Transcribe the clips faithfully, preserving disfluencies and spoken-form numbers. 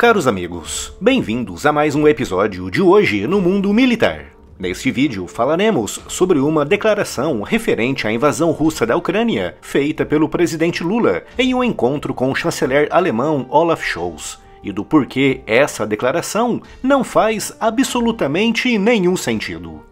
Caros amigos, bem-vindos a mais um episódio de Hoje no Mundo Militar. Neste vídeo falaremos sobre uma declaração referente à invasão russa da Ucrânia feita pelo presidente Lula em um encontro com o chanceler alemão Olaf Scholz, e do porquê essa declaração não faz absolutamente nenhum sentido.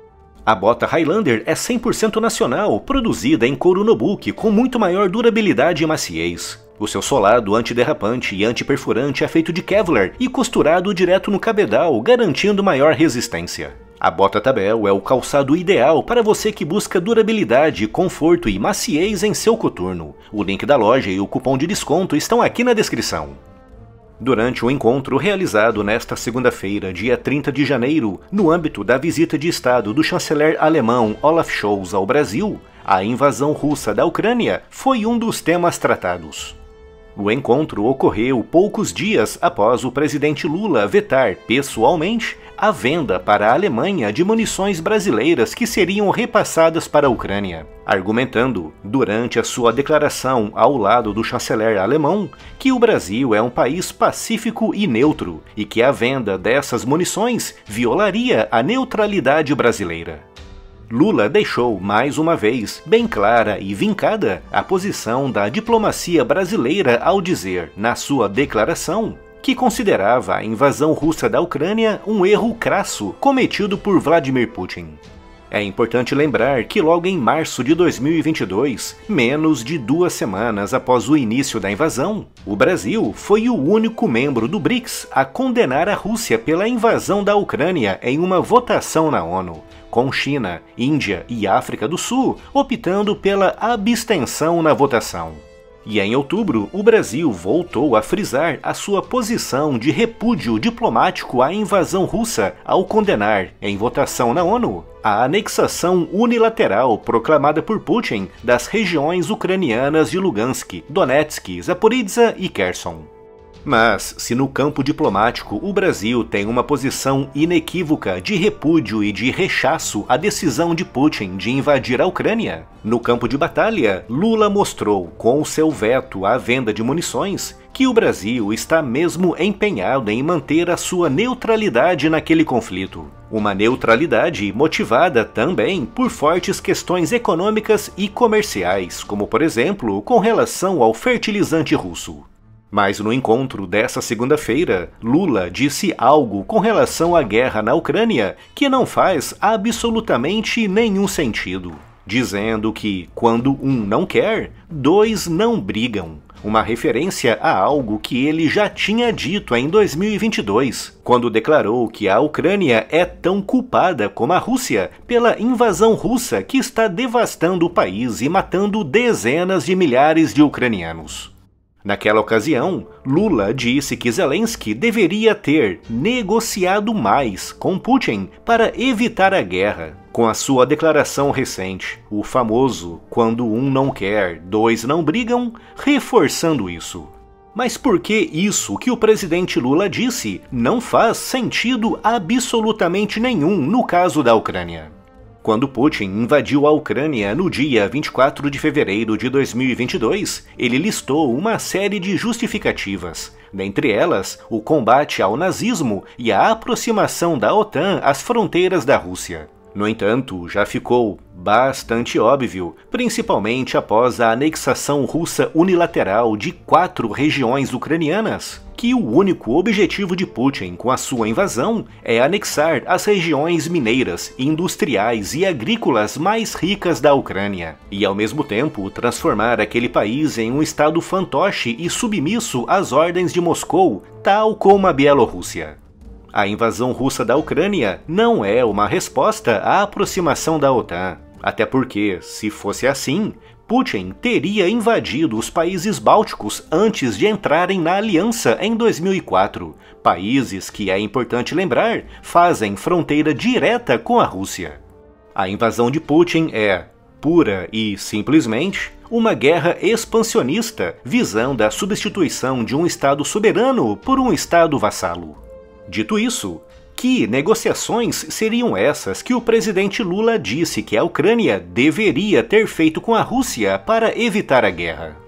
A bota Highlander é cem por cento nacional, produzida em couro Nobuki com muito maior durabilidade e maciez. O seu solado antiderrapante e antiperfurante é feito de Kevlar e costurado direto no cabedal, garantindo maior resistência. A bota Tabel é o calçado ideal para você que busca durabilidade, conforto e maciez em seu coturno. O link da loja e o cupom de desconto estão aqui na descrição. Durante o encontro realizado nesta segunda-feira, dia trinta de janeiro, no âmbito da visita de Estado do chanceler alemão Olaf Scholz ao Brasil, a invasão russa da Ucrânia foi um dos temas tratados. O encontro ocorreu poucos dias após o presidente Lula vetar pessoalmente a venda para a Alemanha de munições brasileiras que seriam repassadas para a Ucrânia, argumentando, durante a sua declaração ao lado do chanceler alemão, que o Brasil é um país pacífico e neutro e que a venda dessas munições violaria a neutralidade brasileira. Lula deixou, mais uma vez, bem clara e vincada a posição da diplomacia brasileira ao dizer, na sua declaração, que considerava a invasão russa da Ucrânia um erro crasso cometido por Vladimir Putin. É importante lembrar que logo em março de dois mil e vinte e dois, menos de duas semanas após o início da invasão, o Brasil foi o único membro do BRICS a condenar a Rússia pela invasão da Ucrânia em uma votação na ONU, com China, Índia e África do Sul optando pela abstenção na votação. E em outubro, o Brasil voltou a frisar a sua posição de repúdio diplomático à invasão russa ao condenar, em votação na ONU, a anexação unilateral proclamada por Putin das regiões ucranianas de Lugansk, Donetsk, Zaporizhzhia e Kherson. Mas, se no campo diplomático o Brasil tem uma posição inequívoca de repúdio e de rechaço à decisão de Putin de invadir a Ucrânia, no campo de batalha, Lula mostrou, com o seu veto à venda de munições, que o Brasil está mesmo empenhado em manter a sua neutralidade naquele conflito. Uma neutralidade motivada também por fortes questões econômicas e comerciais, como por exemplo com relação ao fertilizante russo. Mas no encontro dessa segunda-feira, Lula disse algo com relação à guerra na Ucrânia que não faz absolutamente nenhum sentido, dizendo que, quando um não quer, dois não brigam. Uma referência a algo que ele já tinha dito em dois mil e vinte e dois, quando declarou que a Ucrânia é tão culpada como a Rússia pela invasão russa que está devastando o país e matando dezenas de milhares de ucranianos. Naquela ocasião, Lula disse que Zelensky deveria ter negociado mais com Putin para evitar a guerra, com a sua declaração recente, o famoso "quando um não quer, dois não brigam", reforçando isso. Mas por que isso que o presidente Lula disse não faz sentido absolutamente nenhum no caso da Ucrânia? Quando Putin invadiu a Ucrânia no dia vinte e quatro de fevereiro de dois mil e vinte e dois, ele listou uma série de justificativas, dentre elas o combate ao nazismo e a aproximação da OTAN às fronteiras da Rússia. No entanto, já ficou bastante óbvio, principalmente após a anexação russa unilateral de quatro regiões ucranianas, que o único objetivo de Putin com a sua invasão é anexar as regiões mineiras, industriais e agrícolas mais ricas da Ucrânia, e ao mesmo tempo transformar aquele país em um estado fantoche e submisso às ordens de Moscou, tal como a Bielorrússia. A invasão russa da Ucrânia não é uma resposta à aproximação da OTAN, até porque, se fosse assim, Putin teria invadido os países bálticos antes de entrarem na aliança em dois mil e quatro, países que, é importante lembrar, fazem fronteira direta com a Rússia. A invasão de Putin é, pura e simplesmente, uma guerra expansionista visando a substituição de um Estado soberano por um Estado vassalo. Dito isso, que negociações seriam essas que o presidente Lula disse que a Ucrânia deveria ter feito com a Rússia para evitar a guerra?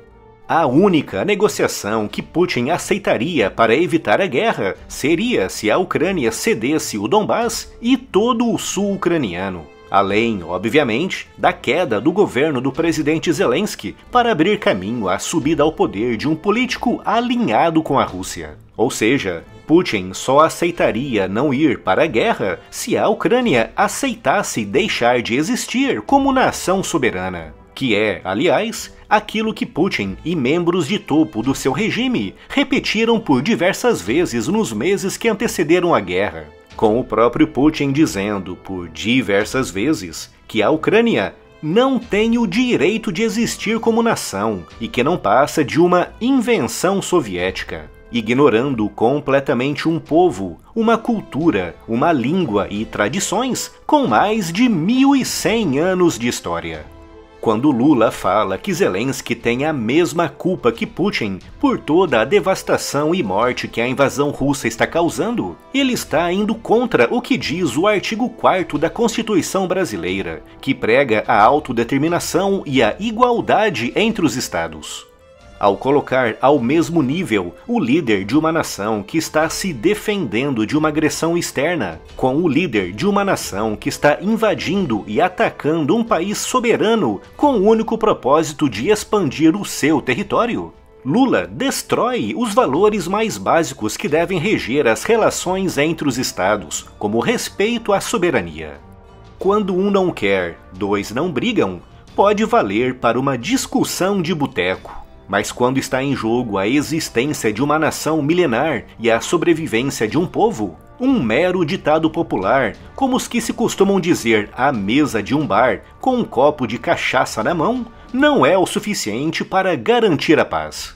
A única negociação que Putin aceitaria para evitar a guerra seria se a Ucrânia cedesse o Donbás e todo o sul ucraniano. Além, obviamente, da queda do governo do presidente Zelensky para abrir caminho à subida ao poder de um político alinhado com a Rússia. Ou seja, Putin só aceitaria não ir para a guerra se a Ucrânia aceitasse deixar de existir como nação soberana, que é, aliás, aquilo que Putin e membros de topo do seu regime repetiram por diversas vezes nos meses que antecederam a guerra, com o próprio Putin dizendo por diversas vezes que a Ucrânia não tem o direito de existir como nação e que não passa de uma invenção soviética, ignorando completamente um povo, uma cultura, uma língua e tradições com mais de mil e cem anos de história. Quando Lula fala que Zelensky tem a mesma culpa que Putin por toda a devastação e morte que a invasão russa está causando, ele está indo contra o que diz o artigo quarto da Constituição brasileira, que prega a autodeterminação e a igualdade entre os estados. Ao colocar ao mesmo nível o líder de uma nação que está se defendendo de uma agressão externa com o líder de uma nação que está invadindo e atacando um país soberano com o único propósito de expandir o seu território, Lula destrói os valores mais básicos que devem reger as relações entre os estados, como o respeito à soberania. Quando um não quer, dois não brigam, pode valer para uma discussão de boteco. Mas quando está em jogo a existência de uma nação milenar e a sobrevivência de um povo, um mero ditado popular, como os que se costumam dizer à mesa de um bar com um copo de cachaça na mão, não é o suficiente para garantir a paz.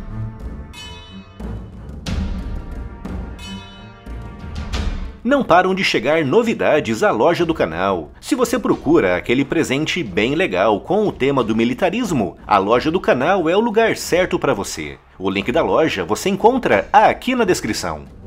Não param de chegar novidades à loja do canal. Se você procura aquele presente bem legal com o tema do militarismo, a loja do canal é o lugar certo para você. O link da loja você encontra aqui na descrição.